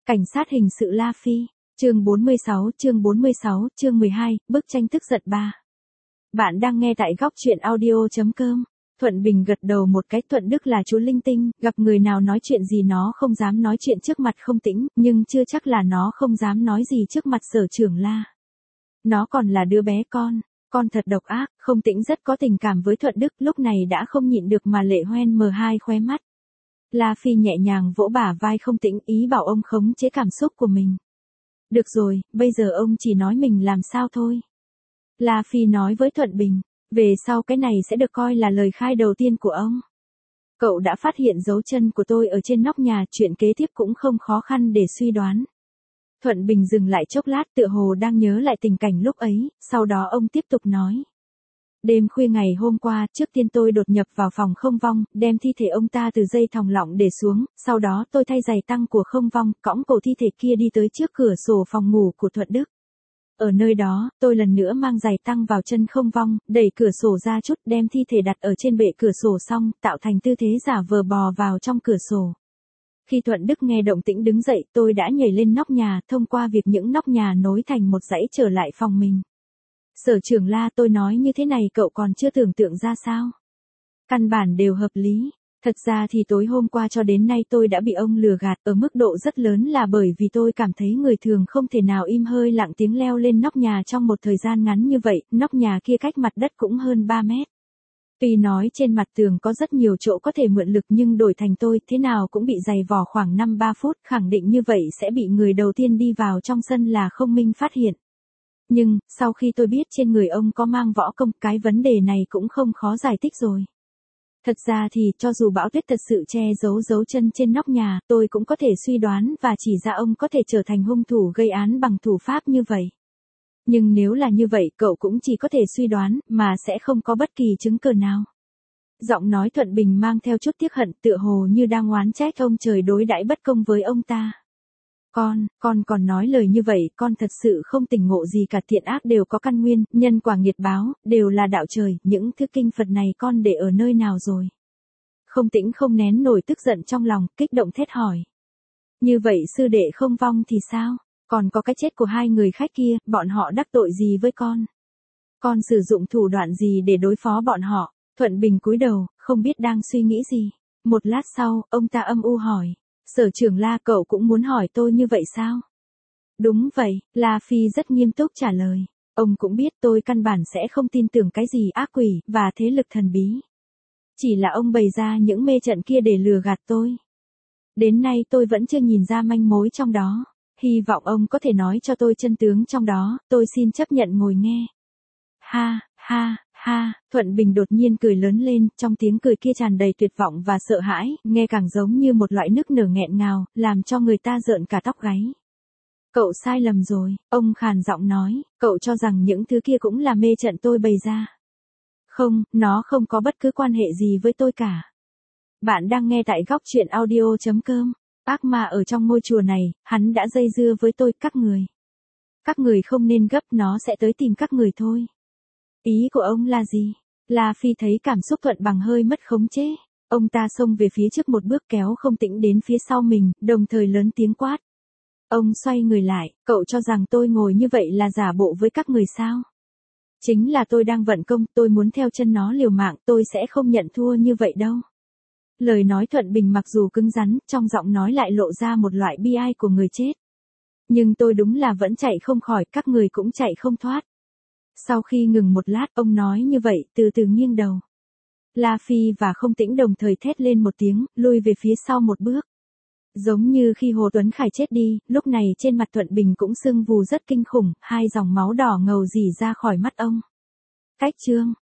Cảnh sát hình sự La Phi, chương 46, chương 12, bức tranh tức giận 3. Bạn đang nghe tại góc chuyện audio.com. Thuận Bình gật đầu một cái. Thuận Đức là chú linh tinh, gặp người nào nói chuyện gì nó không dám nói chuyện trước mặt Không Tĩnh, nhưng chưa chắc là nó không dám nói gì trước mặt Sở trưởng La. Nó còn là đứa bé con thật độc ác. Không Tĩnh rất có tình cảm với Thuận Đức, lúc này đã không nhịn được mà lệ hoen mờ hai khóe mắt. La Phi nhẹ nhàng vỗ bả vai Không Tĩnh, ý bảo ông khống chế cảm xúc của mình. Được rồi, bây giờ ông chỉ nói mình làm sao thôi. La Phi nói với Thuận Bình, về sau cái này sẽ được coi là lời khai đầu tiên của ông. Cậu đã phát hiện dấu chân của tôi ở trên nóc nhà, chuyện kế tiếp cũng không khó khăn để suy đoán. Thuận Bình dừng lại chốc lát, tựa hồ đang nhớ lại tình cảnh lúc ấy, sau đó ông tiếp tục nói. Đêm khuya ngày hôm qua, trước tiên tôi đột nhập vào phòng Không Vong, đem thi thể ông ta từ dây thòng lọng để xuống, sau đó tôi thay giày tăng của Không Vong, cõng cổ thi thể kia đi tới trước cửa sổ phòng ngủ của Thuận Đức. Ở nơi đó, tôi lần nữa mang giày tăng vào chân Không Vong, đẩy cửa sổ ra chút, đem thi thể đặt ở trên bệ cửa sổ xong, tạo thành tư thế giả vờ bò vào trong cửa sổ. Khi Thuận Đức nghe động tĩnh đứng dậy, tôi đã nhảy lên nóc nhà, thông qua việc những nóc nhà nối thành một dãy trở lại phòng mình. Sở trưởng La, tôi nói như thế này cậu còn chưa tưởng tượng ra sao? Căn bản đều hợp lý. Thật ra thì tối hôm qua cho đến nay tôi đã bị ông lừa gạt ở mức độ rất lớn, là bởi vì tôi cảm thấy người thường không thể nào im hơi lặng tiếng leo lên nóc nhà trong một thời gian ngắn như vậy. Nóc nhà kia cách mặt đất cũng hơn 3 mét. Tuy nói trên mặt tường có rất nhiều chỗ có thể mượn lực, nhưng đổi thành tôi thế nào cũng bị dày vò khoảng 5-3 phút, khẳng định như vậy sẽ bị người đầu tiên đi vào trong sân là Không Minh phát hiện. Nhưng, sau khi tôi biết trên người ông có mang võ công, cái vấn đề này cũng không khó giải thích rồi. Thật ra thì, cho dù bão tuyết thật sự che giấu dấu chân trên nóc nhà, tôi cũng có thể suy đoán và chỉ ra ông có thể trở thành hung thủ gây án bằng thủ pháp như vậy. Nhưng nếu là như vậy, cậu cũng chỉ có thể suy đoán, mà sẽ không có bất kỳ chứng cớ nào. Giọng nói Thuận Bình mang theo chút tiếc hận, tựa hồ như đang oán trách ông trời đối đãi bất công với ông ta. Con còn nói lời như vậy, con thật sự không tỉnh ngộ gì cả. Thiện ác đều có căn nguyên, nhân quả nghiệt báo, đều là đạo trời, những thứ kinh Phật này con để ở nơi nào rồi? Không Tĩnh không nén nổi tức giận trong lòng, kích động thét hỏi. Như vậy sư đệ Không Vong thì sao? Còn có cái chết của hai người khách kia, bọn họ đắc tội gì với con? Con sử dụng thủ đoạn gì để đối phó bọn họ? Thuận Bình cúi đầu, không biết đang suy nghĩ gì. Một lát sau, ông ta âm u hỏi. Sở trưởng La, cậu cũng muốn hỏi tôi như vậy sao? Đúng vậy, La Phi rất nghiêm túc trả lời. Ông cũng biết tôi căn bản sẽ không tin tưởng cái gì ác quỷ và thế lực thần bí. Chỉ là ông bày ra những mê trận kia để lừa gạt tôi. Đến nay tôi vẫn chưa nhìn ra manh mối trong đó. Hy vọng ông có thể nói cho tôi chân tướng trong đó, tôi xin chấp nhận ngồi nghe. Ha, ha. Thuận Bình đột nhiên cười lớn lên, trong tiếng cười kia tràn đầy tuyệt vọng và sợ hãi, nghe càng giống như một loại nức nở nghẹn ngào, làm cho người ta rợn cả tóc gáy. Cậu sai lầm rồi, ông khàn giọng nói, cậu cho rằng những thứ kia cũng là mê trận tôi bày ra. Không, nó không có bất cứ quan hệ gì với tôi cả. Bạn đang nghe tại góc chuyện audio.com. Ác ma ở trong ngôi chùa này, hắn đã dây dưa với tôi, các người. Các người không nên gấp, nó sẽ tới tìm các người thôi. Ý của ông là gì? La Phi thấy cảm xúc Thuận bằng hơi mất khống chế. Ông ta xông về phía trước một bước, kéo Không Tĩnh đến phía sau mình, đồng thời lớn tiếng quát. Ông xoay người lại, cậu cho rằng tôi ngồi như vậy là giả bộ với các người sao? Chính là tôi đang vận công, tôi muốn theo chân nó liều mạng, tôi sẽ không nhận thua như vậy đâu. Lời nói Thuận Bình mặc dù cứng rắn, trong giọng nói lại lộ ra một loại bi ai của người chết. Nhưng tôi đúng là vẫn chạy không khỏi, các người cũng chạy không thoát. Sau khi ngừng một lát, ông nói như vậy, từ từ nghiêng đầu. La Phi và Không Tĩnh đồng thời thét lên một tiếng, lui về phía sau một bước. Giống như khi Hồ Tuấn Khải chết đi, lúc này trên mặt Thuận Bình cũng sưng vù rất kinh khủng, hai dòng máu đỏ ngầu rỉ ra khỏi mắt ông. Cách chương.